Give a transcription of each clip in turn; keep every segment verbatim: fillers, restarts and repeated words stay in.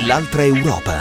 l'altra Europa.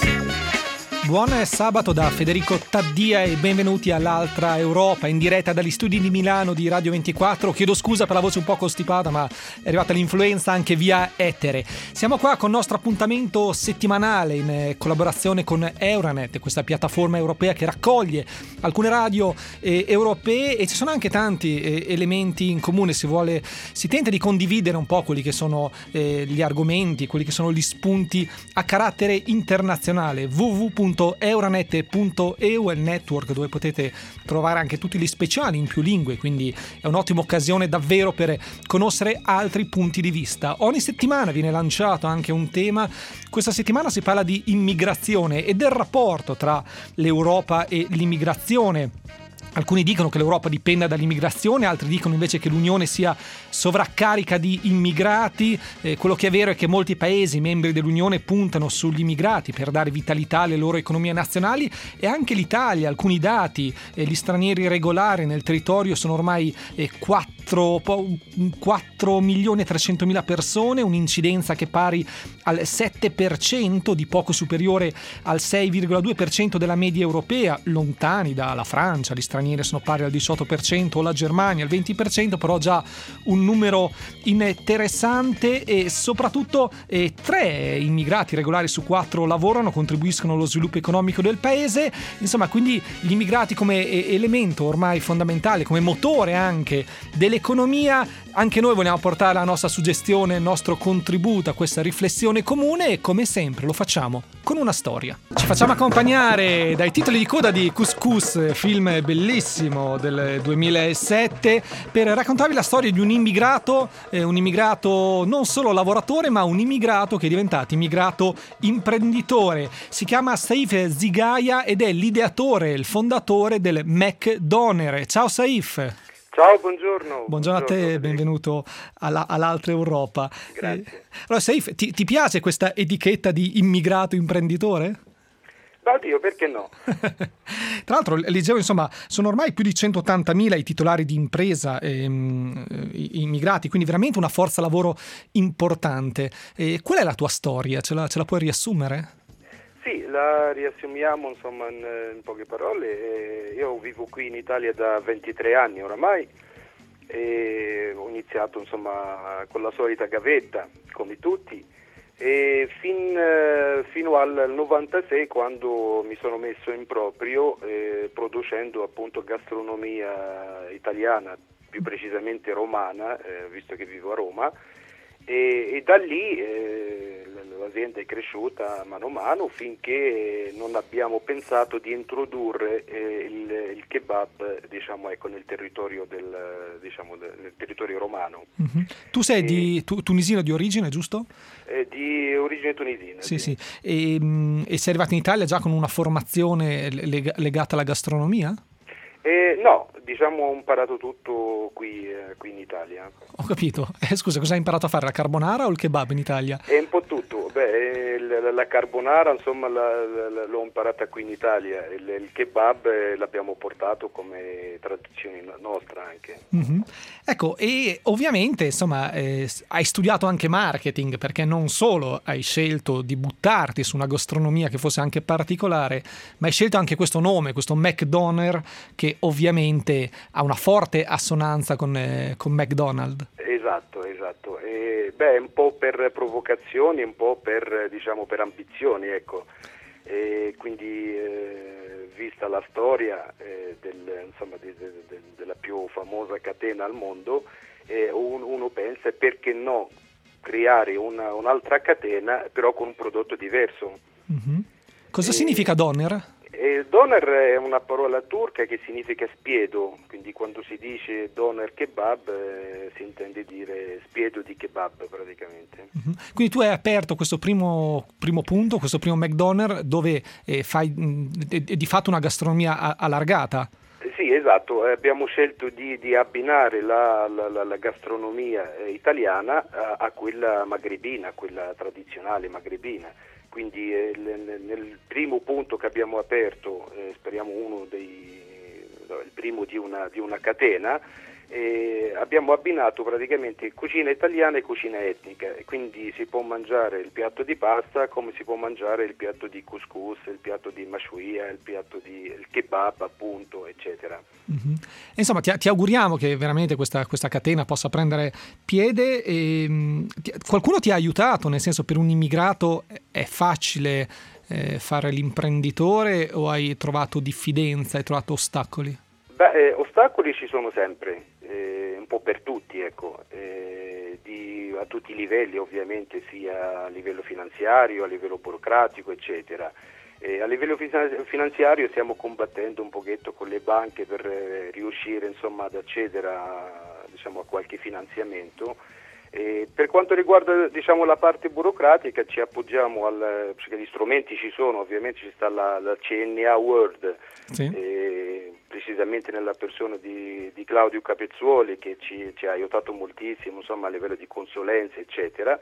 Buon sabato da Federico Taddia e benvenuti all'altra Europa in diretta dagli studi di Milano di Radio ventiquattro. Chiedo scusa per la voce un po' costipata, ma è arrivata l'influenza anche via etere. Siamo qua con il nostro appuntamento settimanale in collaborazione con Euranet, questa piattaforma europea che raccoglie alcune radio eh, europee, e ci sono anche tanti eh, elementi in comune. Si vuole, si tenta di condividere un po' quelli che sono eh, gli argomenti, quelli che sono gli spunti a carattere internazionale. w w w punto euranet punto e u è il network dove potete trovare anche tutti gli speciali in più lingue, quindi è un'ottima occasione davvero per conoscere altri punti di vista. Ogni settimana viene lanciato anche un tema. Questa settimana si parla di immigrazione e del rapporto tra l'Europa e l'immigrazione. Alcuni dicono che l'Europa dipenda dall'immigrazione, altri dicono invece che l'Unione sia sovraccarica di immigrati. Eh, quello che è vero è che molti paesi membri dell'Unione puntano sugli immigrati per dare vitalità alle loro economie nazionali, e anche l'Italia. Alcuni dati, eh, gli stranieri regolari nel territorio sono ormai eh, quattro milioni e trecentomila persone, un'incidenza che è pari al sette per cento, di poco superiore al sei virgola due per cento della media europea, lontani dalla Francia. Gli stranieri sono pari al diciotto per cento, o la Germania al venti per cento, però già un numero interessante. E soprattutto eh, tre immigrati regolari su quattro lavorano, contribuiscono allo sviluppo economico del paese. Insomma, quindi gli immigrati come eh, elemento ormai fondamentale, come motore anche dell'economia. Anche noi vogliamo portare la nostra suggestione, il nostro contributo a questa riflessione comune, e come sempre lo facciamo con una storia. Ci facciamo accompagnare dai titoli di coda di Couscous, film bellissimo del duemilasette, per raccontarvi la storia di un immigrato, eh, un immigrato non solo lavoratore, ma un immigrato che è diventato immigrato imprenditore. Si chiama Saif Zigaya ed è l'ideatore, il fondatore del McDonald's. Ciao Saif. Ciao, buongiorno. Buongiorno a te, benvenuto alla, all'altra Europa. Grazie. Eh, allora, Saif, ti, ti piace questa etichetta di immigrato imprenditore? Oddio, perché no? Tra l'altro, leggevo, insomma, sono ormai più di centottantamila i titolari di impresa ehm, immigrati, quindi veramente una forza lavoro importante. E qual è la tua storia? Ce la, ce la puoi riassumere? Sì, la riassumiamo insomma in, in poche parole. Io vivo qui in Italia da ventitré anni oramai e ho iniziato insomma con la solita gavetta, come tutti, e fin, fino al novantasei, quando mi sono messo in proprio eh, producendo appunto gastronomia italiana, più precisamente romana, eh, visto che vivo a Roma. E, e da lì eh, l'azienda è cresciuta mano a mano finché non abbiamo pensato di introdurre eh, il, il kebab, diciamo, ecco, nel territorio del diciamo nel territorio romano. Mm-hmm. Tu sei e, di tu, tunisino di origine, giusto? Eh, di origine tunisina. Sì, sì. sì. E, e sei arrivato in Italia già con una formazione leg- legata alla gastronomia? Eh, no, diciamo ho imparato tutto qui, eh, qui in Italia. Ho capito. Eh, scusa, cosa hai imparato a fare? La carbonara o il kebab in Italia? È un po' tutto. Beh, la, la carbonara insomma la, la, l'ho imparata qui in Italia, il, il kebab eh, l'abbiamo portato come tradizione nostra anche. Mm-hmm. Ecco, e ovviamente insomma eh, hai studiato anche marketing, perché non solo hai scelto di buttarti su una gastronomia che fosse anche particolare, ma hai scelto anche questo nome, questo McDonald's, che ovviamente ha una forte assonanza con, eh, con McDonald's. Esatto, esatto. E, beh, un po' per provocazioni, un po' per, diciamo, per ambizioni, ecco. E quindi, eh, vista la storia eh, del, insomma, de, de, de, della più famosa catena al mondo, eh, un, uno pensa, perché no, creare una, un'altra catena, però con un prodotto diverso. Mm-hmm. Cosa e, significa doner? Eh, doner è una parola turca che significa spiedo, quindi quando si dice doner kebab eh, si intende dire spiedo di kebab praticamente. Mm-hmm. Quindi tu hai aperto questo primo, primo punto, questo primo McDonald's, dove eh, fai mh, è, è di fatto una gastronomia a, allargata. Eh, sì, esatto, eh, abbiamo scelto di, di abbinare la, la, la, la gastronomia eh, italiana a, a quella magrebina, quella tradizionale magrebina. Quindi eh, nel, nel primo punto che abbiamo aperto, eh, speriamo uno dei, no, il primo di una, di una catena, E abbiamo abbinato praticamente cucina italiana e cucina etnica, e quindi si può mangiare il piatto di pasta come si può mangiare il piatto di couscous, il piatto di mashwia, il piatto di il kebab appunto, eccetera. Mm-hmm. Insomma, ti, ti auguriamo che veramente questa, questa catena possa prendere piede. E, mh, ti, qualcuno ti ha aiutato, nel senso, per un immigrato è facile eh, fare l'imprenditore, o hai trovato diffidenza, hai trovato ostacoli? Beh, eh, ostacoli ci sono sempre, eh, un po' per tutti, ecco, eh, di, a tutti i livelli ovviamente, sia a livello finanziario, a livello burocratico, eccetera. Eh, a livello finanziario stiamo combattendo un pochetto con le banche per eh, riuscire insomma ad accedere a, diciamo, a qualche finanziamento. Eh, per quanto riguarda diciamo la parte burocratica, ci appoggiamo al, perché gli strumenti ci sono, ovviamente ci sta la, la C N A World, sì. eh, precisamente nella persona di, di Claudio Capezzuoli, che ci, ci ha aiutato moltissimo insomma a livello di consulenza eccetera,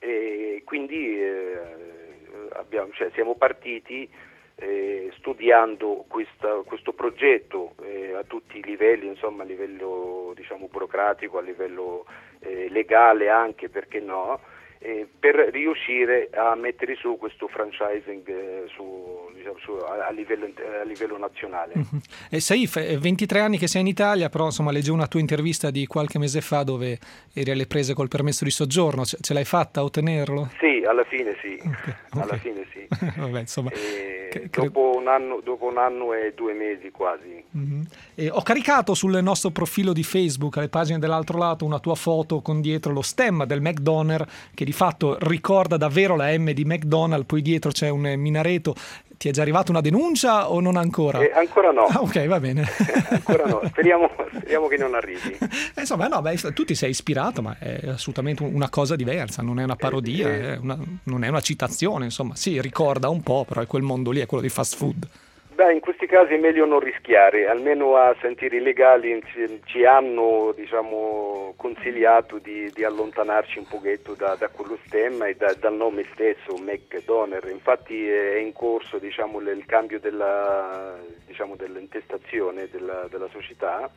e quindi eh, abbiamo, cioè, siamo partiti eh, studiando questa, questo progetto eh, a tutti i livelli, insomma a livello diciamo burocratico, a livello eh, legale anche, perché no, eh, per riuscire a mettere su questo franchising eh, su, diciamo, su, a, a, livello, a livello nazionale. Mm-hmm. E Saif, è ventitré anni che sei in Italia, però insomma leggevo una tua intervista di qualche mese fa dove eri alle prese col permesso di soggiorno, ce, ce l'hai fatta a ottenerlo? Sì, alla fine sì, okay. alla Okay. fine sì. Vabbè, insomma, e che, dopo, un anno, dopo un anno e due mesi quasi. Mm-hmm. E ho caricato sul nostro profilo di Facebook, alle pagine dell'altro lato, una tua foto con dietro lo stemma del McDonald's, che di fatto ricorda davvero la M di McDonald's, poi dietro c'è un minareto. Ti è già arrivata una denuncia o non ancora? Eh, ancora no. Ah, ok, va bene. Ancora no, speriamo, speriamo che non arrivi. Eh, insomma, no, beh, tu ti sei ispirato, ma è assolutamente una cosa diversa, non è una parodia, eh, eh. È una, non è una citazione, insomma, sì, ricorda un po', però è quel mondo lì, è quello di fast food. Beh, in questi casi è meglio non rischiare, almeno a sentieri legali ci, ci hanno diciamo, consigliato di, di allontanarci un pochetto da, da quello stemma e da, dal nome stesso, McDonald's. Infatti è in corso diciamo, il cambio della, diciamo, dell'intestazione della, della società.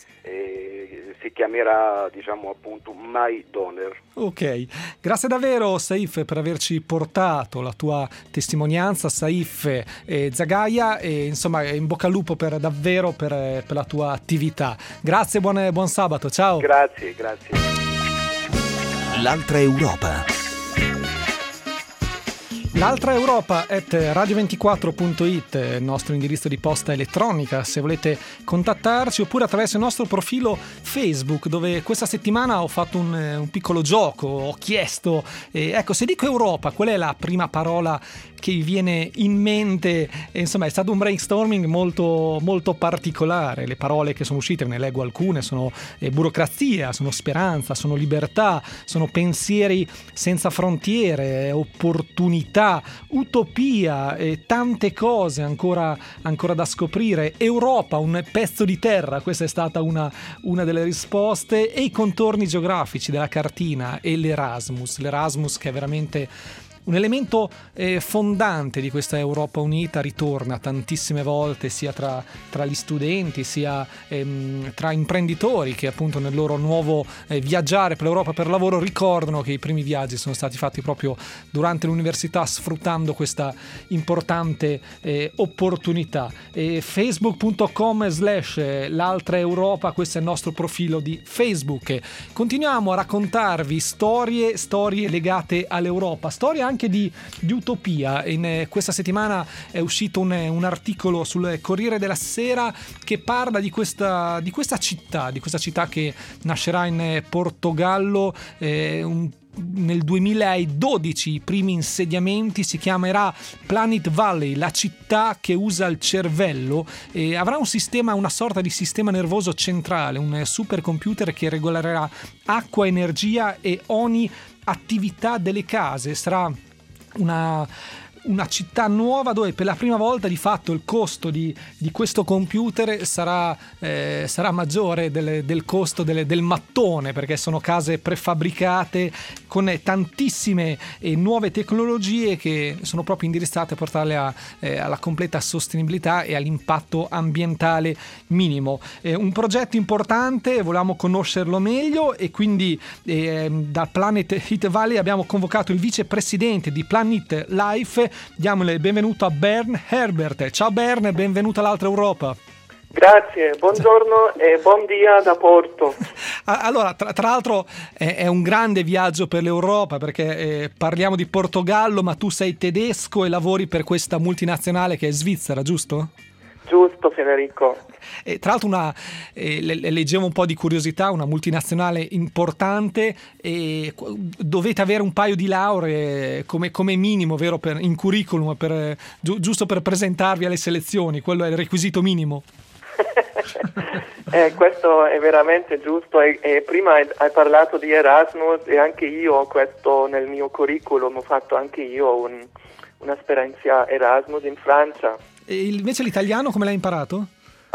E si chiamerà diciamo appunto My Doner. Ok, grazie davvero Saif per averci portato la tua testimonianza, Saif e Zagaia, e insomma in bocca al lupo per davvero per, per la tua attività. Grazie, buon, buon sabato, ciao. Grazie, grazie. L'altra Europa. L'altra Europa at radio ventiquattro punto it, il nostro indirizzo di posta elettronica se volete contattarci, oppure attraverso il nostro profilo Facebook, dove questa settimana ho fatto un, un piccolo gioco, ho chiesto eh, ecco, se dico Europa qual è la prima parola che vi viene in mente? E, insomma è stato un brainstorming molto, molto particolare. Le parole che sono uscite, ve ne leggo alcune, sono eh, burocrazia, sono speranza, sono libertà, sono pensieri senza frontiere, opportunità, utopia e tante cose ancora, ancora da scoprire. Europa, un pezzo di terra, questa è stata una, una delle risposte, e i contorni geografici della cartina, e l'Erasmus, l'Erasmus che è veramente un elemento eh, fondante di questa Europa unita, ritorna tantissime volte sia tra, tra gli studenti sia ehm, tra imprenditori che appunto nel loro nuovo eh, viaggiare per l'Europa per lavoro ricordano che i primi viaggi sono stati fatti proprio durante l'università, sfruttando questa importante eh, opportunità. E facebook punto com slash l'altra Europa, questo è il nostro profilo di Facebook. Continuiamo a raccontarvi storie, storie legate all'Europa, storie anche anche di, di utopia. In eh, questa settimana è uscito un, un articolo sul Corriere della Sera che parla di questa, di questa città, di questa città che nascerà in Portogallo eh, un nel duemiladodici. I primi insediamenti, si chiamerà Planet Valley, la città che usa il cervello, e avrà un sistema, una sorta di sistema nervoso centrale, un supercomputer che regolerà acqua, energia e ogni attività delle case. Sarà una una città nuova dove per la prima volta di fatto il costo di, di questo computer sarà, eh, sarà maggiore del, del costo del, del mattone, perché sono case prefabbricate con tantissime eh, nuove tecnologie che sono proprio indirizzate a portarle a, eh, alla completa sostenibilità e all'impatto ambientale minimo. Eh, un progetto importante, volevamo conoscerlo meglio e quindi eh, da Planet Heat Valley abbiamo convocato il vicepresidente di Planet Life. Diamo il benvenuto a Bernd Herbert. Ciao Bernd, benvenuto all'Altra Europa. Grazie, buongiorno e buon dia da Porto. Allora, tra, tra l'altro è, è un grande viaggio per l'Europa perché eh, parliamo di Portogallo, ma tu sei tedesco e lavori per questa multinazionale che è svizzera, giusto? Giusto Federico. E tra l'altro una, eh, leggevo un po' di curiosità, una multinazionale importante e dovete avere un paio di lauree come, come minimo, vero, per, in curriculum, per, gi- giusto per presentarvi alle selezioni, quello è il requisito minimo. eh, questo è veramente giusto e, e prima hai, hai parlato di Erasmus e anche io ho questo nel mio curriculum, ho fatto anche io un, un'esperienza Erasmus in Francia. E invece l'italiano come l'hai imparato?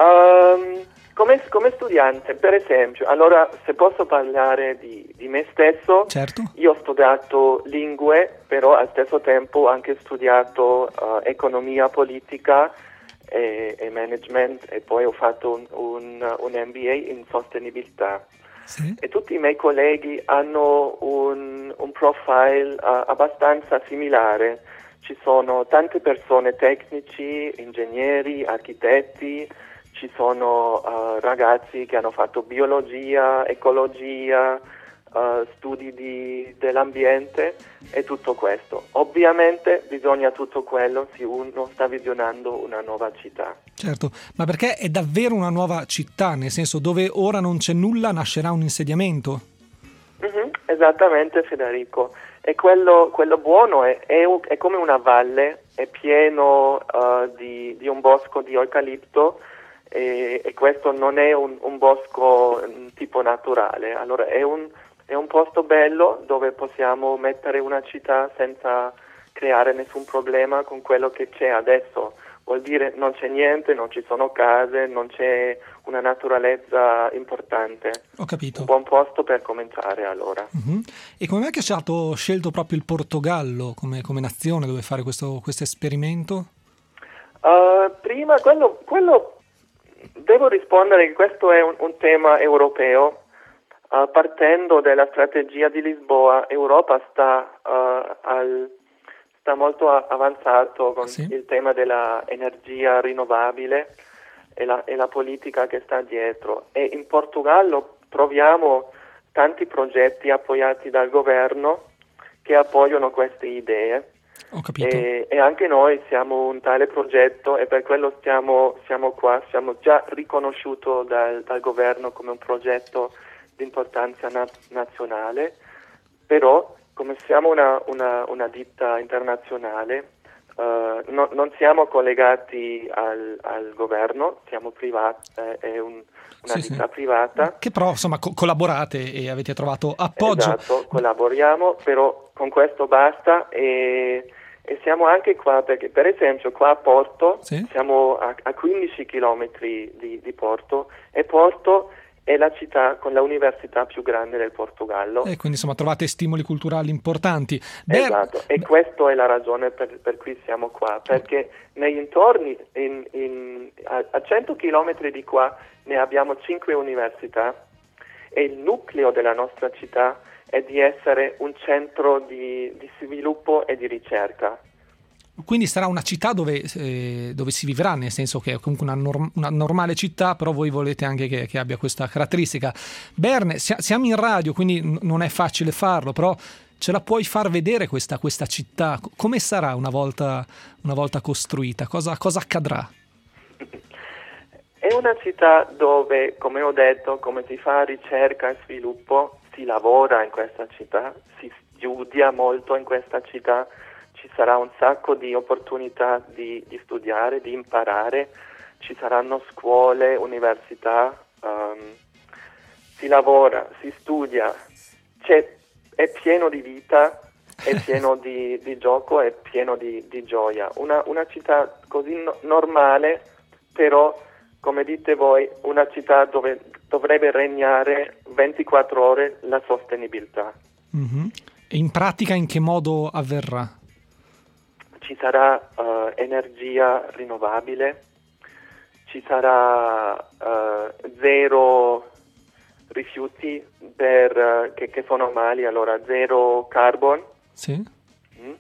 Um, come, come studiante, per esempio, allora se posso parlare di, di me stesso, certo. Io ho studiato lingue, però al stesso tempo ho anche studiato uh, economia politica e, e management e poi ho fatto un, un, un M B A in sostenibilità. Sì. E tutti i miei colleghi hanno un, un profile uh, abbastanza similare. Ci sono tante persone tecnici, ingegneri, architetti, ci sono uh, ragazzi che hanno fatto biologia, ecologia, uh, studi di, dell'ambiente e tutto questo. Ovviamente bisogna tutto quello se uno sta visionando una nuova città. Certo, ma perché è davvero una nuova città, nel senso dove ora non c'è nulla nascerà un insediamento? Mm-hmm, esattamente Federico. E quello, quello buono è, è, è come una valle, è pieno uh, di, di un bosco di eucalipto e, e questo non è un, un bosco um, tipo naturale. Allora è un, è un posto bello dove possiamo mettere una città senza creare nessun problema con quello che c'è adesso. Vuol dire non c'è niente, non ci sono case, non c'è una naturalezza importante. Ho capito. Un buon posto per cominciare allora. Uh-huh. E come mai che è stato scelto proprio il Portogallo come, come nazione dove fare questo, questo esperimento? Uh, prima, quello, quello devo rispondere che questo è un, un tema europeo. Uh, partendo dalla strategia di Lisboa, Europa sta uh, al sta molto avanzato con sì. il tema dell'energia rinnovabile e la, e la politica che sta dietro. E in Portogallo troviamo tanti progetti appoggiati dal governo che appoggiano queste idee. Ho capito. E, e anche noi siamo un tale progetto e per quello stiamo, siamo qua, siamo già riconosciuti dal, dal governo come un progetto di importanza na- nazionale, però come siamo una, una, una ditta internazionale, uh, no, non siamo collegati al, al governo, siamo privati, eh, è un, una sì, ditta sì. privata. Che però insomma co- collaborate e avete trovato appoggio. Esatto, collaboriamo, però con questo basta e, e siamo anche qua perché per esempio qua a Porto, sì. siamo a, a quindici chilometri di, di Porto e Porto è la città con la università più grande del Portogallo. E quindi insomma trovate stimoli culturali importanti. Esatto, Beh, e questa è la ragione per, per cui siamo qua, perché nei dintorni, in, in, a, a cento chilometri di qua, ne abbiamo cinque università e il nucleo della nostra città è di essere un centro di, di sviluppo e di ricerca. Quindi sarà una città dove, eh, dove si vivrà, nel senso che è comunque una, norm- una normale città, però voi volete anche che, che abbia questa caratteristica. Bernd, si- siamo in radio, quindi n- non è facile farlo, però ce la puoi far vedere questa, questa città? Come sarà una volta, una volta costruita? Cosa, cosa accadrà? È una città dove, come ho detto, come si fa ricerca e sviluppo, si lavora in questa città, si studia molto in questa città, ci sarà un sacco di opportunità di, di studiare, di imparare, ci saranno scuole, università, um, si lavora, si studia, c'è, è pieno di vita, è pieno di, di gioco, è pieno di, di gioia. Una, una città così no, normale, però, come dite voi, una città dove dovrebbe regnare ventiquattro ore la sostenibilità. Mm-hmm. E in pratica in che modo avverrà? Ci sarà uh, energia rinnovabile, ci sarà uh, zero rifiuti per, uh, che, che sono mali, allora zero carbon. Sì. Mm.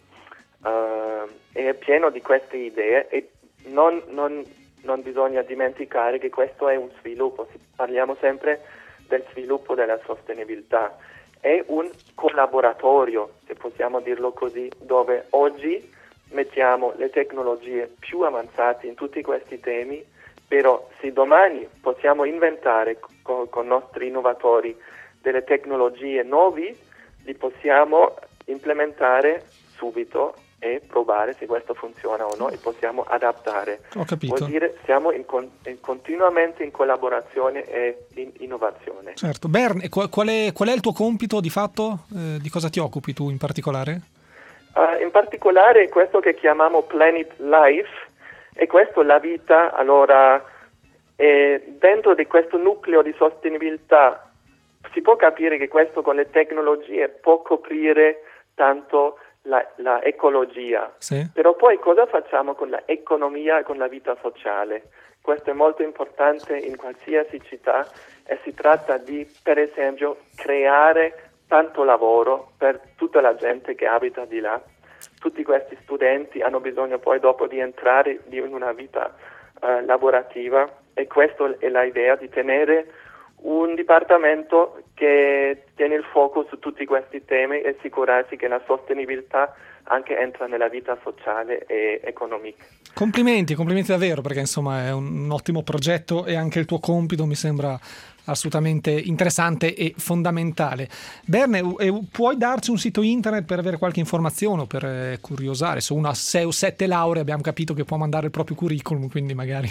Uh, è pieno di queste idee e non, non, non bisogna dimenticare che questo è un sviluppo, parliamo sempre del sviluppo della sostenibilità, è un collaboratorio, se possiamo dirlo così, dove oggi mettiamo le tecnologie più avanzate in tutti questi temi, però se domani possiamo inventare con, con nostri innovatori delle tecnologie nuove, li possiamo implementare subito e provare se questo funziona o no e possiamo adattare. Ho capito. Vuol dire siamo in con, in continuamente in collaborazione e in innovazione. Certo. Bern, qual è, qual è il tuo compito di fatto? Eh, di cosa ti occupi tu in particolare? Uh, in particolare questo che chiamiamo Planet Life, e questo la vita, allora eh, dentro di questo nucleo di sostenibilità si può capire che questo con le tecnologie può coprire tanto la, la ecologia, sì. Però poi cosa facciamo con l'economia e con la vita sociale? Questo è molto importante in qualsiasi città e si tratta di, per esempio, creare tanto lavoro per tutta la gente che abita di là. Tutti questi studenti hanno bisogno poi dopo di entrare in una vita uh, lavorativa e questa è l'idea di tenere un dipartimento che tiene il fuoco su tutti questi temi e assicurarsi che la sostenibilità anche entra nella vita sociale e economica. Complimenti, complimenti davvero, perché insomma è un ottimo progetto e anche il tuo compito mi sembra assolutamente interessante e fondamentale. Berne, puoi darci un sito internet per avere qualche informazione o per curiosare? Se uno ha sei o sette lauree abbiamo capito che può mandare il proprio curriculum, quindi magari...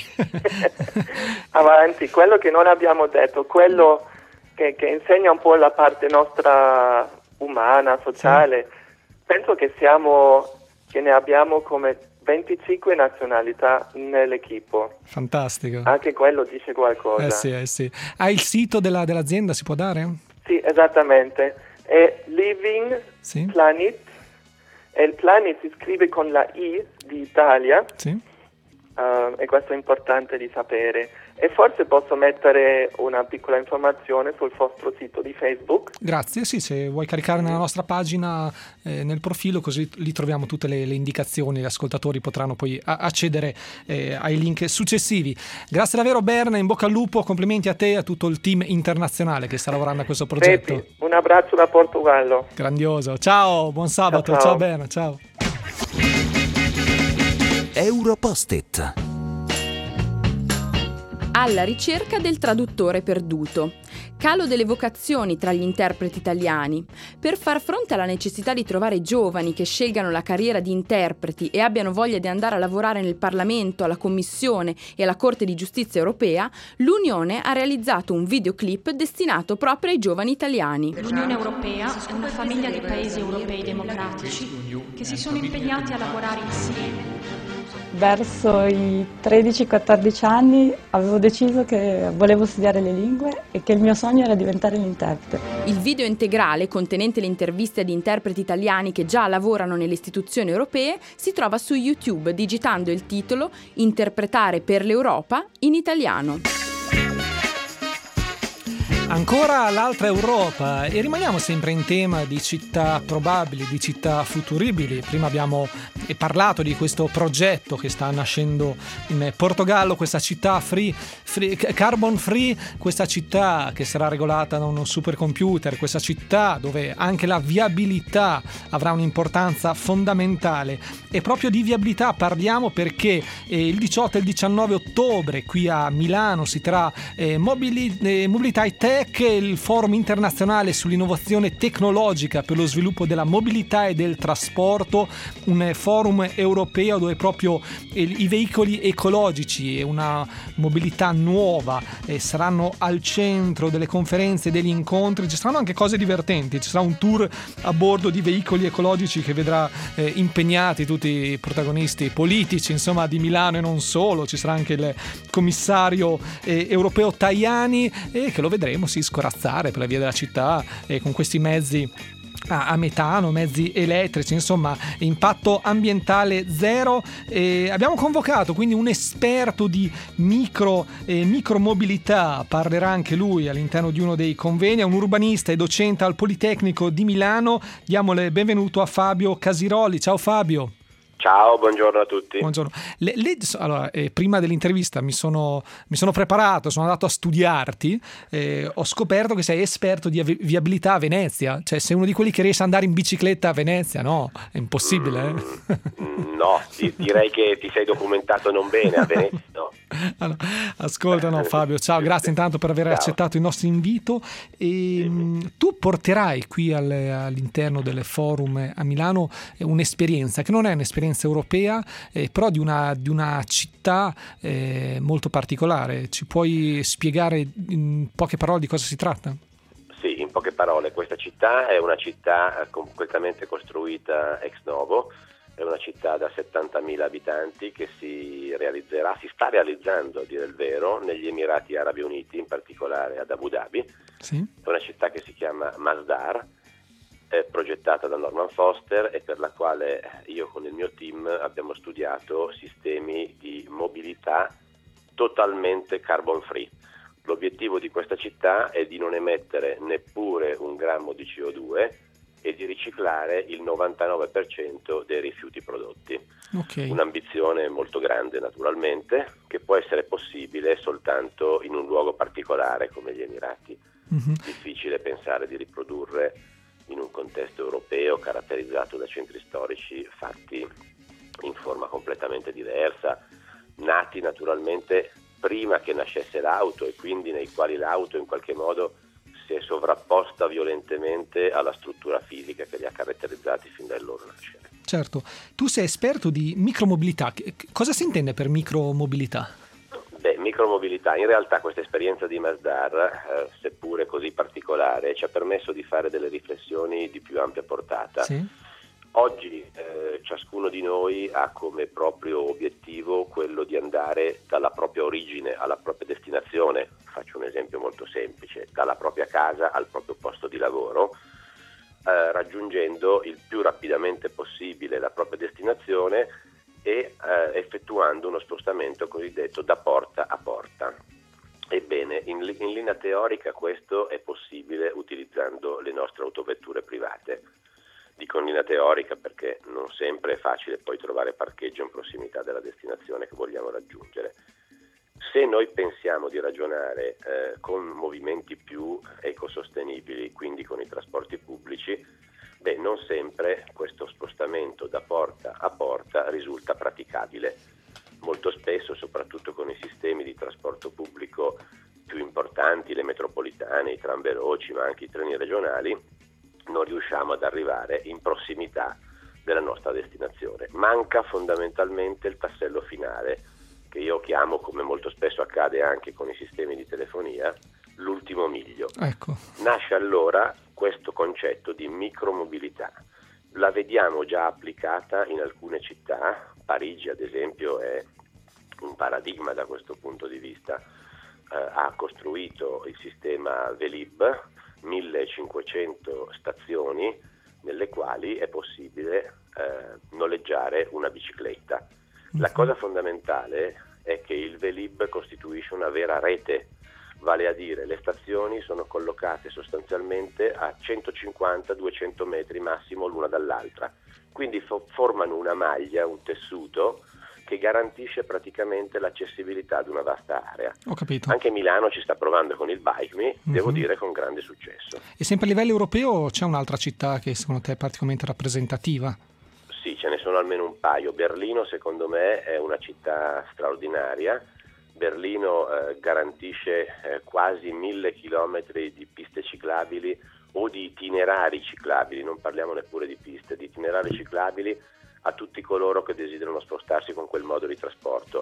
Avanti, quello che non abbiamo detto, quello che, che insegna un po' la parte nostra umana, sociale, sì. Penso che siamo, che ne abbiamo come venticinque nazionalità nell'equipo. Fantastico. Anche quello dice qualcosa. Eh sì, eh sì. Hai il sito della, dell'azienda, si può dare? Sì, esattamente. È Living sì. Planet, e il Planet si scrive con la I di Italia, sì. uh, e questo è importante di sapere. E forse posso mettere una piccola informazione sul vostro sito di Facebook. Grazie, sì, se vuoi caricare nella nostra pagina, eh, nel profilo, così lì troviamo tutte le, le indicazioni, gli ascoltatori potranno poi a- accedere eh, ai link successivi. Grazie davvero Berna, in bocca al lupo, complimenti a te e a tutto il team internazionale che sta lavorando a questo progetto. Pepi, un abbraccio da Portogallo. Grandioso, ciao, buon sabato, ciao, ciao Berna, ciao. Europost-it. Alla ricerca del traduttore perduto. Calo delle vocazioni tra gli interpreti italiani. Per far fronte alla necessità di trovare giovani che scelgano la carriera di interpreti e abbiano voglia di andare a lavorare nel Parlamento, alla Commissione e alla Corte di Giustizia Europea, l'Unione ha realizzato un videoclip destinato proprio ai giovani italiani. L'Unione Europea è una famiglia di paesi europei democratici che si sono impegnati a lavorare insieme. Verso i tredici quattordici anni avevo deciso che volevo studiare le lingue e che il mio sogno era diventare l'interprete. Il video integrale, contenente le interviste ad interpreti italiani che già lavorano nelle istituzioni europee, si trova su YouTube digitando il titolo Interpretare per l'Europa in italiano. Ancora l'altra Europa e rimaniamo sempre in tema di città probabili, di città futuribili. Prima abbiamo parlato di questo progetto che sta nascendo in Portogallo, questa città free, free, carbon free, questa città che sarà regolata da uno supercomputer, questa città dove anche la viabilità avrà un'importanza fondamentale. E proprio di viabilità parliamo perché eh, il diciotto e il diciannove ottobre qui a Milano si terrà eh, mobili, eh, Mobilità Tech, che è il forum internazionale sull'innovazione tecnologica per lo sviluppo della mobilità e del trasporto, un forum europeo dove proprio i veicoli ecologici e una mobilità nuova eh, saranno al centro delle conferenze e degli incontri. Ci saranno anche cose divertenti, ci sarà un tour a bordo di veicoli ecologici che vedrà eh, impegnati tutti i protagonisti politici, insomma, di Milano e non solo. Ci sarà anche il commissario eh, europeo Tajani, e eh, che lo vedremo si scorazzare per la via della città e con questi mezzi a, a metano, mezzi elettrici, insomma impatto ambientale zero. E abbiamo convocato quindi un esperto di micro eh, micromobilità, parlerà anche lui all'interno di uno dei convegni, è un urbanista e docente al Politecnico di Milano. Diamo il benvenuto a Fabio Casiroli. Ciao Fabio. Ciao, buongiorno a tutti. Buongiorno. Le, le, allora, eh, prima dell'intervista mi sono, mi sono preparato, sono andato a studiarti, eh, ho scoperto che sei esperto di av- viabilità a Venezia, cioè sei uno di quelli che riesce ad andare in bicicletta a Venezia, no? È impossibile, eh? Mm, no, di- direi che ti sei documentato non bene a Venezia, no? Allora, ascolta, no, Fabio, ciao, grazie intanto per aver Ciao. accettato il nostro invito. E, mh, tu porterai qui al, all'interno del forum a Milano eh, un'esperienza che non è un'esperienza europea, eh, però di una, di una città eh, molto particolare. Ci puoi spiegare in poche parole di cosa si tratta? Sì, in poche parole, questa città è una città completamente costruita ex novo, è una città da settantamila abitanti che si realizzerà, si sta realizzando a dire il vero, negli Emirati Arabi Uniti, in particolare ad Abu Dhabi. Sì. È una città che si chiama Masdar, è progettata da Norman Foster e per la quale io con il mio team abbiamo studiato sistemi di mobilità totalmente carbon free. L'obiettivo di questa città è di non emettere neppure un grammo di C O due e di riciclare il novantanove per cento dei rifiuti prodotti. Okay. Un'ambizione molto grande naturalmente, che può essere possibile soltanto in un luogo particolare come gli Emirati. Mm-hmm. Difficile pensare di riprodurre in un contesto europeo caratterizzato da centri storici fatti in forma completamente diversa, nati naturalmente prima che nascesse l'auto e quindi nei quali l'auto in qualche modo si è sovrapposta violentemente alla struttura fisica che li ha caratterizzati fin dal loro nascere. Certo, tu sei esperto di micromobilità. Cosa si intende per micromobilità? Beh, micromobilità, in realtà questa esperienza di Masdar, eh, seppure così particolare, ci ha permesso di fare delle riflessioni di più ampia portata. Sì. Oggi eh, ciascuno di noi ha come proprio obiettivo quello di andare dalla propria origine alla propria destinazione. Faccio un esempio molto semplice, dalla propria casa al proprio posto di lavoro, eh, raggiungendo il più rapidamente possibile la propria destinazione e eh, effettuando uno spostamento cosiddetto da porta a porta. Ebbene, in, in linea teorica questo è possibile utilizzando le nostre autovetture private. Dico in linea teorica perché non sempre è facile poi trovare parcheggio in prossimità della destinazione che vogliamo raggiungere. Se noi pensiamo di ragionare eh, con movimenti più ecosostenibili, quindi con i trasporti pubblici, beh, non sempre questo spostamento da porta a porta risulta praticabile. Molto spesso, soprattutto con i sistemi di trasporto pubblico più importanti, le metropolitane, i tram veloci, ma anche i treni regionali, non riusciamo ad arrivare in prossimità della nostra destinazione. Manca fondamentalmente il tassello finale, che io chiamo, come molto spesso accade anche con i sistemi di telefonia, l'ultimo miglio. Ecco. Nasce allora questo concetto di micromobilità. La vediamo già applicata in alcune città. Parigi, ad esempio, è un paradigma da questo punto di vista. Eh, ha costruito il sistema Velib, millecinquecento stazioni nelle quali è possibile eh, noleggiare una bicicletta. La cosa fondamentale è che il Velib costituisce una vera rete, vale a dire le stazioni sono collocate sostanzialmente a centocinquanta duecento metri massimo l'una dall'altra, quindi fo- formano una maglia, un tessuto che garantisce praticamente l'accessibilità ad una vasta area. Ho capito. Anche Milano ci sta provando con il Bike Me, mm-hmm. devo dire con grande successo. E sempre a livello europeo c'è un'altra città che secondo te è particolarmente rappresentativa? Sì, ce ne sono almeno un paio. Berlino secondo me è una città straordinaria. Berlino eh, garantisce eh, quasi mille chilometri di piste ciclabili o di itinerari ciclabili, non parliamo neppure di piste, di itinerari ciclabili a tutti coloro che desiderano spostarsi con quel modo di trasporto.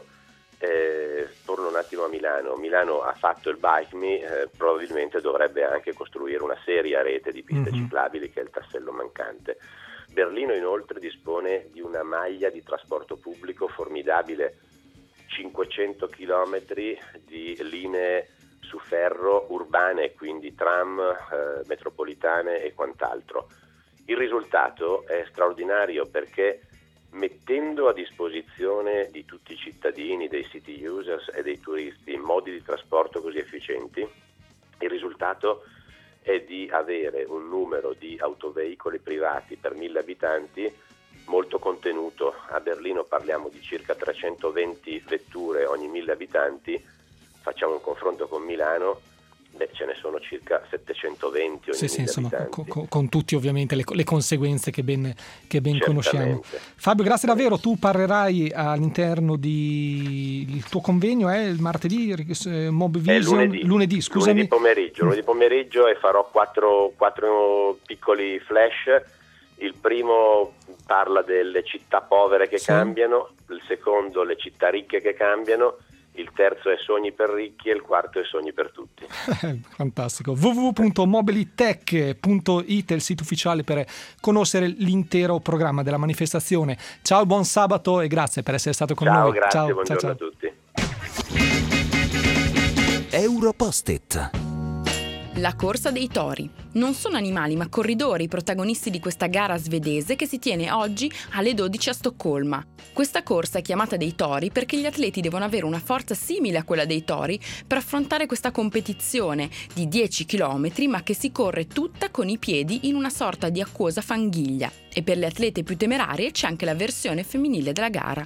Eh, torno un attimo a Milano. Milano ha fatto il Bike Me, eh, probabilmente dovrebbe anche costruire una seria rete di piste mm-hmm. ciclabili, che è il tassello mancante. Berlino inoltre dispone di una maglia di trasporto pubblico formidabile, cinquecento chilometri di linee su ferro urbane, quindi tram, eh, metropolitane e quant'altro. Il risultato è straordinario perché mettendo a disposizione di tutti i cittadini, dei city users e dei turisti modi di trasporto così efficienti, il risultato è di avere un numero di autoveicoli privati per mille abitanti molto contenuto. A Berlino parliamo di circa trecentoventi vetture ogni mille abitanti, facciamo un confronto con Milano, beh, ce ne sono circa settecentoventi ogni sì, sì, mille insomma, abitanti. con, con tutti ovviamente le, le conseguenze che ben, che ben Certamente. conosciamo. Fabio, grazie davvero. Tu parlerai all'interno di il tuo convegno è il martedì, eh, Mob Vision, lunedì, lunedì, scusami. Lunedì pomeriggio, lunedì pomeriggio e farò quattro, quattro piccoli flash. Il primo parla delle città povere che sì. cambiano, il secondo le città ricche che cambiano, il terzo è sogni per ricchi e il quarto è sogni per tutti. Fantastico. w w w punto mobilitech punto i t è il sito ufficiale per conoscere l'intero programma della manifestazione. Ciao, buon sabato e grazie per essere stato con ciao, noi. Grazie, ciao, buongiorno ciao, a tutti. Europost-it. La corsa dei tori. Non sono animali ma corridori i protagonisti di questa gara svedese che si tiene oggi alle dodici a Stoccolma. Questa corsa è chiamata dei tori perché gli atleti devono avere una forza simile a quella dei tori per affrontare questa competizione di dieci chilometri ma che si corre tutta con i piedi in una sorta di acquosa fanghiglia. E per le atlete più temerarie c'è anche la versione femminile della gara.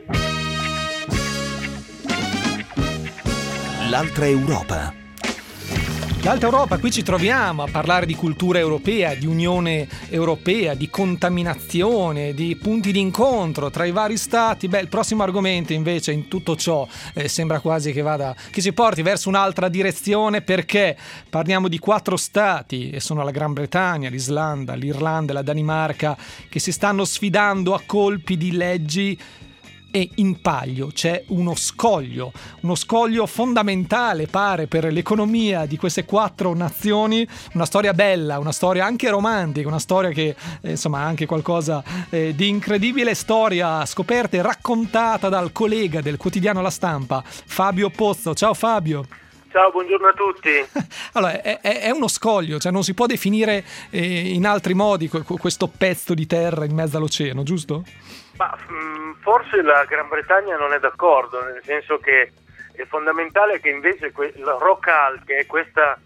L'altra Europa. L'Alta Europa, qui ci troviamo a parlare di cultura europea, di Unione Europea, di contaminazione, di punti di incontro tra i vari stati. Beh, il prossimo argomento invece in tutto ciò eh, sembra quasi che vada, che ci porti verso un'altra direzione, perché parliamo di quattro stati, e sono la Gran Bretagna, l'Islanda, l'Irlanda e la Danimarca, che si stanno sfidando a colpi di leggi. E in palio c'è uno scoglio, uno scoglio fondamentale pare per l'economia di queste quattro nazioni, una storia bella, una storia anche romantica, una storia che eh, insomma ha anche qualcosa eh, di incredibile, storia scoperta e raccontata dal collega del quotidiano La Stampa, Fabio Pozzo. Ciao Fabio. Ciao, buongiorno a tutti. Allora, è, è uno scoglio, cioè non si può definire eh, in altri modi questo pezzo di terra in mezzo all'oceano, giusto? Ma mh, forse la Gran Bretagna non è d'accordo, nel senso che è fondamentale che invece que- la Rockall, che è questa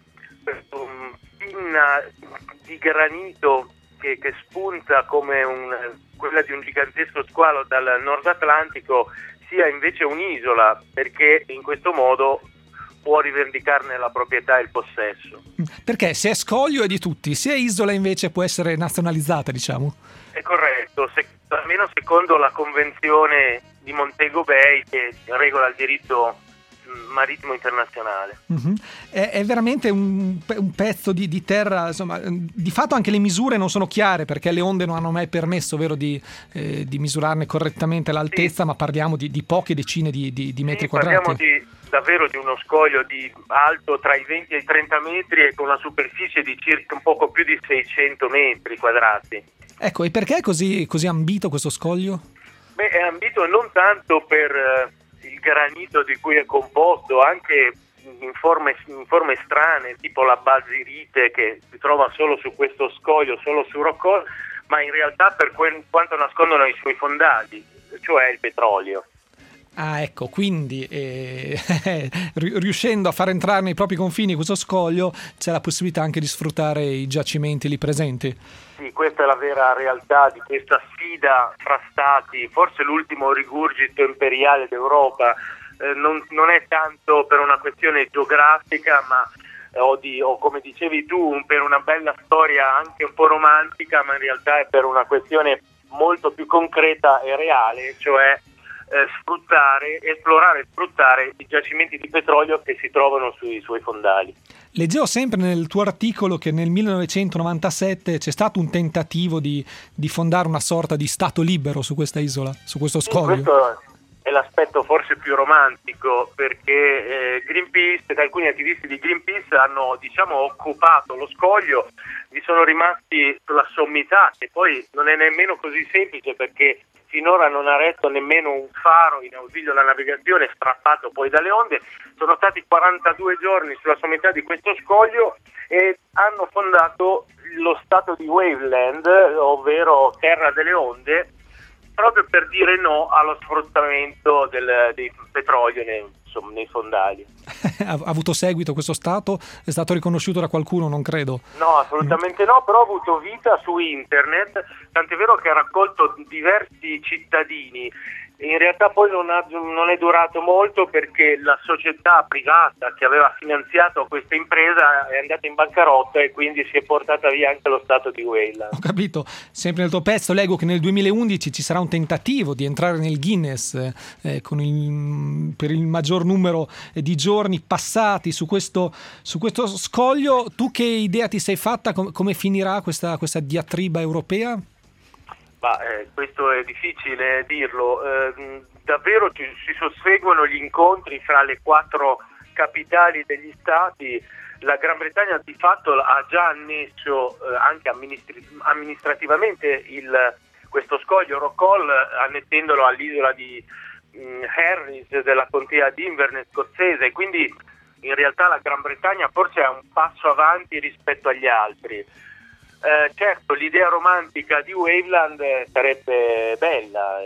um, pinna di granito che, che spunta come un, quella di un gigantesco squalo dal Nord Atlantico, sia invece un'isola, perché in questo modo può rivendicarne la proprietà e il possesso. Perché se è scoglio è di tutti, se è isola invece può essere nazionalizzata, diciamo. È corretto, se, almeno secondo la convenzione di Montego Bay che regola il diritto marittimo internazionale. Mm-hmm. È, è veramente un, un pezzo di, di terra, insomma, di fatto anche le misure non sono chiare perché le onde non hanno mai permesso, vero, di, eh, di misurarne correttamente l'altezza, sì. Ma parliamo di, di poche decine di, di, di metri sì, quadrati. Parliamo di, davvero di uno scoglio di alto tra i venti e i trenta metri e con una superficie di circa un poco più di seicento metri quadrati. Ecco, e perché è così, così ambito questo scoglio? Beh, è ambito non tanto per eh, il granito di cui è composto, anche in forme, in forme strane, tipo la basirite che si trova solo su questo scoglio, solo su Rockall, ma in realtà per quel, quanto nascondono i suoi fondali, cioè il petrolio. Ah, ecco, quindi eh, riuscendo a far entrare nei propri confini questo scoglio c'è la possibilità anche di sfruttare i giacimenti lì presenti. Sì, questa è la vera realtà di questa sfida fra stati, forse l'ultimo rigurgito imperiale d'Europa. Eh, non, non è tanto per una questione geografica, ma eh, o, di, o come dicevi tu, per una bella storia anche un po' romantica, ma in realtà è per una questione molto più concreta e reale, cioè Eh, sfruttare, esplorare e sfruttare i giacimenti di petrolio che si trovano sui suoi fondali. Leggevo sempre nel tuo articolo che nel millenovecentonovantasette c'è stato un tentativo di, di fondare una sorta di stato libero su questa isola, su questo scoglio. Sì, questo è l'aspetto forse più romantico, perché eh, Greenpeace, alcuni attivisti di Greenpeace hanno, diciamo, occupato lo scoglio, vi sono rimasti sulla sommità, che poi non è nemmeno così semplice, perché finora non ha retto nemmeno un faro in ausilio alla navigazione, strappato poi dalle onde. Sono stati quarantadue giorni sulla sommità di questo scoglio e hanno fondato lo stato di Waveland, ovvero terra delle onde, proprio per dire no allo sfruttamento del, del petrolio nei, insomma, nei fondali. Ha avuto seguito questo stato? È stato riconosciuto da qualcuno? Non credo. No, assolutamente no, però ha avuto vita su internet, tant'è vero che ha raccolto diversi cittadini. In realtà poi non, ha, non è durato molto, perché la società privata che aveva finanziato questa impresa è andata in bancarotta e quindi si è portata via anche lo stato di Waveland. Ho capito. Sempre nel tuo pezzo leggo che nel duemilaundici ci sarà un tentativo di entrare nel Guinness eh, con il, per il maggior numero di giorni passati su questo, su questo scoglio. Tu che idea ti sei fatta? Com- come finirà questa, questa diatriba europea? Ma eh, questo è difficile dirlo, eh, davvero ci, si susseguono gli incontri fra le quattro capitali degli stati. La Gran Bretagna di fatto ha già annesso eh, anche amministri- amministrativamente il, questo scoglio Rockall, annettendolo all'isola di mh, Harris della contea di Inverness scozzese, quindi in realtà la Gran Bretagna forse ha un passo avanti rispetto agli altri. Eh, certo, l'idea romantica di Waveland sarebbe bella.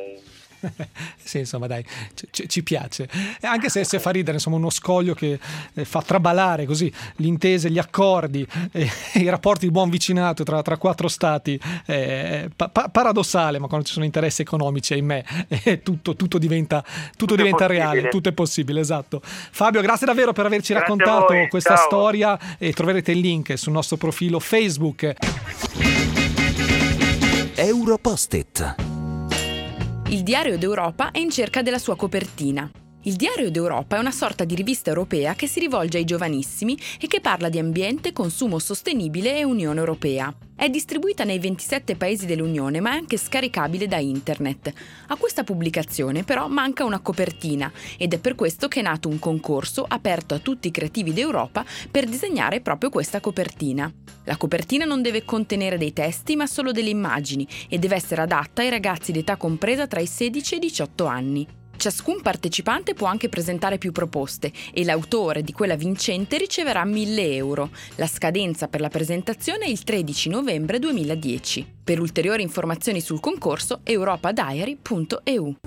Sì, insomma, dai, ci, ci piace. Anche se, se fa ridere, insomma, uno scoglio che eh, fa trabalare così le intese, gli accordi, eh, i rapporti di buon vicinato tra, tra quattro stati. Eh, pa- pa- paradossale, ma quando ci sono interessi economici, ahimè, eh, tutto, tutto diventa, tutto tutto diventa reale, tutto è possibile, esatto. Fabio, grazie davvero per averci Grazie raccontato questa Ciao. storia, e troverete il link sul nostro profilo Facebook. Europost-it. Il Diario d'Europa è in cerca della sua copertina. Il Diario d'Europa è una sorta di rivista europea che si rivolge ai giovanissimi e che parla di ambiente, consumo sostenibile e Unione Europea. È distribuita nei ventisette paesi dell'Unione, ma è anche scaricabile da internet. A questa pubblicazione però manca una copertina, ed è per questo che è nato un concorso aperto a tutti i creativi d'Europa per disegnare proprio questa copertina. La copertina non deve contenere dei testi, ma solo delle immagini, e deve essere adatta ai ragazzi d'età compresa tra i sedici e i diciotto anni. Ciascun partecipante può anche presentare più proposte e l'autore di quella vincente riceverà mille euro. La scadenza per la presentazione è il tredici novembre duemiladieci. Per ulteriori informazioni sul concorso europadiary punto e u.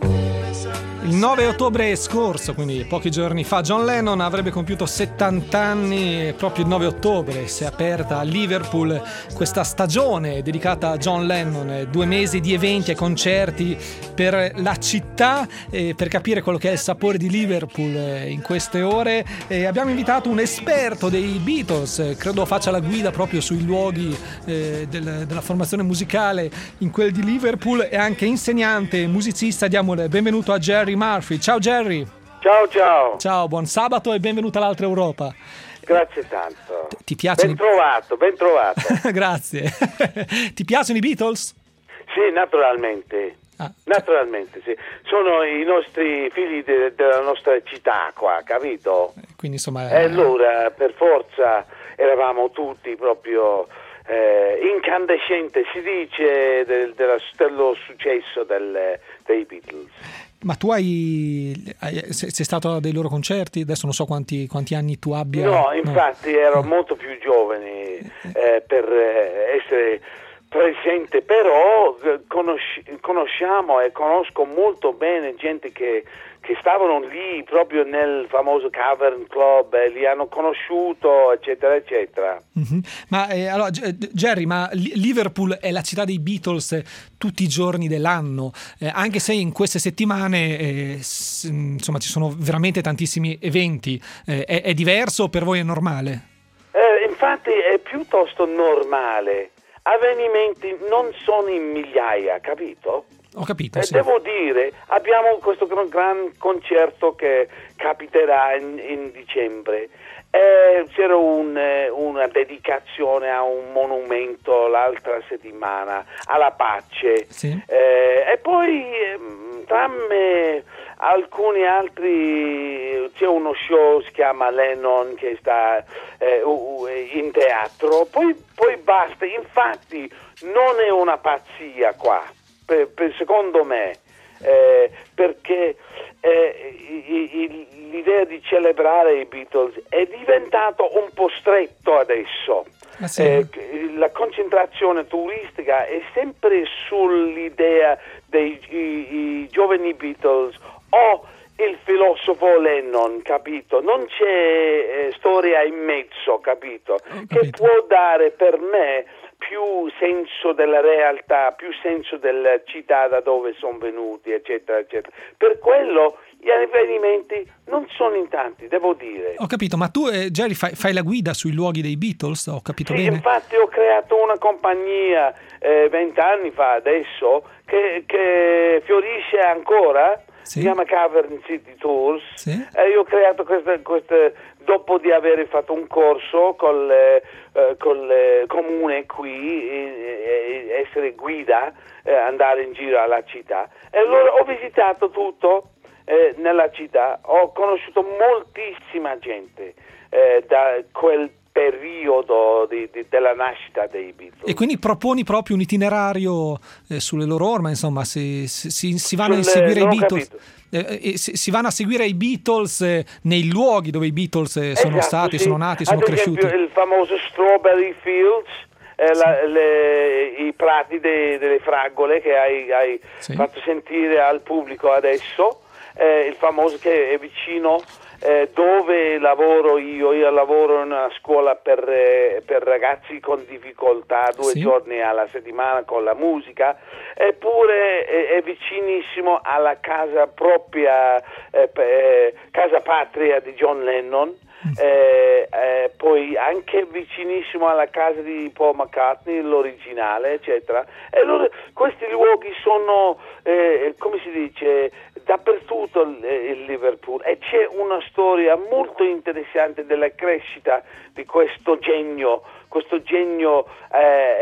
Il nove ottobre scorso, quindi pochi giorni fa, John Lennon avrebbe compiuto settanta anni, e proprio il nove ottobre si è aperta a Liverpool questa stagione dedicata a John Lennon, due mesi di eventi e concerti per la città. E per capire quello che è il sapore di Liverpool in queste ore, e abbiamo invitato un esperto dei Beatles, credo faccia la guida proprio sui luoghi eh, del, della formazione musicale in quel di Liverpool, e anche insegnante, musicista. Diamo il benvenuto a Gerry Murphy. Ciao Gerry. Ciao ciao. Ciao, buon sabato e benvenuto all'Altra Europa. Grazie tanto. Ti, ti piacciono? Ben trovato, ben trovato. Grazie. Ti piacciono i Beatles? Sì, naturalmente. Ah. Naturalmente, sì. Sono i nostri figli de- della nostra città qua, capito? Quindi insomma. E allora, per forza, eravamo tutti proprio eh, incandescenti, si dice, del, della, dello successo del, dei Beatles. Ma tu hai, hai sei stato a dei loro concerti? Adesso non so quanti, quanti anni tu abbia. No, infatti no. ero molto più giovane eh, per eh, essere presente, però conosci- conosciamo e conosco molto bene gente che, che stavano lì proprio nel famoso Cavern Club, eh, li hanno conosciuto, eccetera, eccetera. Mm-hmm. Ma eh, allora, Gerry, ma Liverpool è la città dei Beatles tutti i giorni dell'anno, eh, anche se in queste settimane eh, s- insomma ci sono veramente tantissimi eventi. Eh, è, è diverso, per voi è normale? Eh, infatti è piuttosto normale. Avvenimenti non sono in migliaia, capito? Ho capito, e sì. Devo dire, abbiamo questo gran, gran concerto che capiterà in, in dicembre. Eh, c'era un, una dedicazione a un monumento l'altra settimana alla pace. Sì. Eh, e poi, tranne alcuni altri, c'è uno show si chiama Lennon che sta eh, in teatro, poi, poi basta. Infatti non è una pazzia qua, per, per secondo me, eh, perché eh, i, i, l'idea di celebrare i Beatles è diventato un po' stretto adesso. Ah, sì. eh, la concentrazione turistica è sempre sull'idea dei i, i giovani Beatles o il filosofo Lennon, capito? Non c'è eh, storia in mezzo, capito? Che può dare per me più senso della realtà, più senso della città da dove sono venuti, eccetera, eccetera. Per quello gli avvenimenti non sono in tanti, devo dire. Ho capito, ma tu, eh, Jerry, fai, fai la guida sui luoghi dei Beatles? Ho capito sì, bene? Infatti ho creato una compagnia vent'anni eh, fa adesso che, che fiorisce ancora. Sì. Si chiama Cavern City Tours. Sì. E io ho creato queste, queste dopo di aver fatto un corso col, eh, col comune qui, eh, essere guida, eh, andare in giro alla città. E allora ho visitato tutto eh, nella città, ho conosciuto moltissima gente eh, da quel periodo di, di, della nascita dei Beatles. E quindi proponi proprio un itinerario eh, sulle loro orme, insomma, si, si, si vanno Sulle, a seguire i Beatles, eh, eh, si, si vanno a seguire i Beatles eh, nei luoghi dove i Beatles eh, sono esatto, stati, sì. sono nati, sono Ad cresciuti. esempio, il famoso Strawberry Fields, eh, sì. la, le, i prati de, delle fragole che hai, hai sì. fatto sentire al pubblico adesso, eh, il famoso che è vicino Eh, dove lavoro io, io lavoro in una scuola per, eh, per ragazzi con difficoltà, due sì. giorni alla settimana con la musica, eppure eh, è vicinissimo alla casa propria, eh, eh, casa patria di John Lennon, eh, eh, poi anche vicinissimo alla casa di Paul McCartney, l'originale, eccetera. E allora questi luoghi sono, eh, come si dice, dappertutto il Liverpool, e c'è una storia molto interessante della crescita di questo genio, questo genio eh,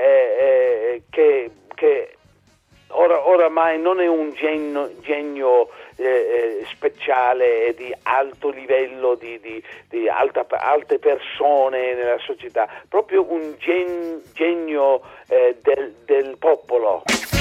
eh, che, che ora, oramai non è un genio, genio eh, speciale e di alto livello, di, di, di alta, alte persone nella società, proprio un gen, genio eh, del, del popolo.